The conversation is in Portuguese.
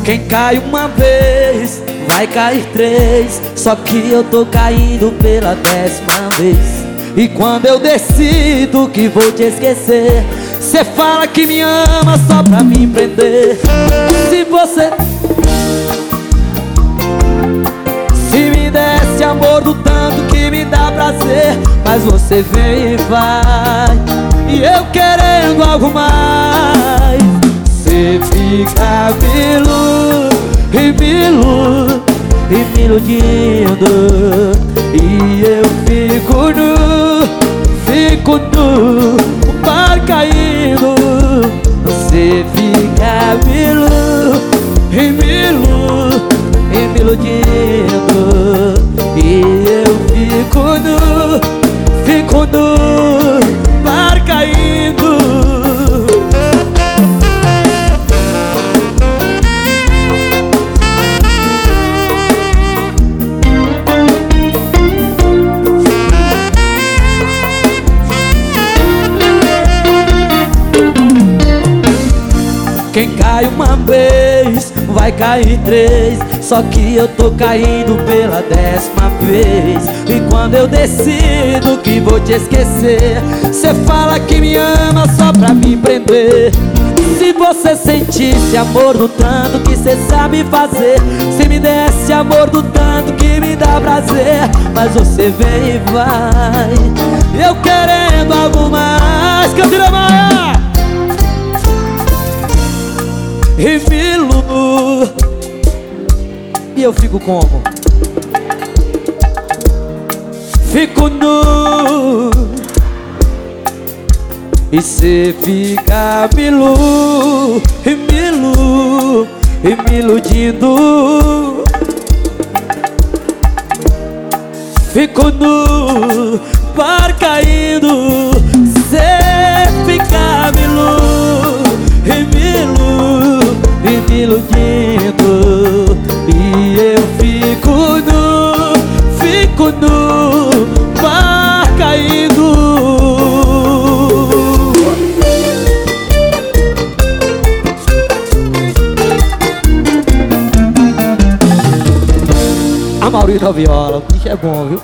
Quem cai uma vez, vai cair três. Só que eu tô caindo pela 10ª vez. E quando eu decido que vou te esquecer, cê fala que me ama só pra me prender. Se me desse amor do tanto que me dá prazer, mas você vem e vai, e eu querendo algo mais. Cê fica me iludindo, e eu fico no mar caindo. Você fica me iludindo, e eu fico no mar caindo. Quem cai uma vez, vai cair três. Só que eu tô caindo pela 10ª vez. E quando eu decido que vou te esquecer, cê fala que me ama só pra me prender. Se você sentisse amor do tanto que cê sabe fazer, se me desse amor do tanto que me dá prazer, mas você vem e vai, eu querendo algo mais. Cantina Maia! E e eu fico como? Fico nu, e cê fica me iludindo. Fico no mar caindo, cê fica me iludindo, e eu fico no mar caindo. A Maurita Viola, o bicho é bom, viu?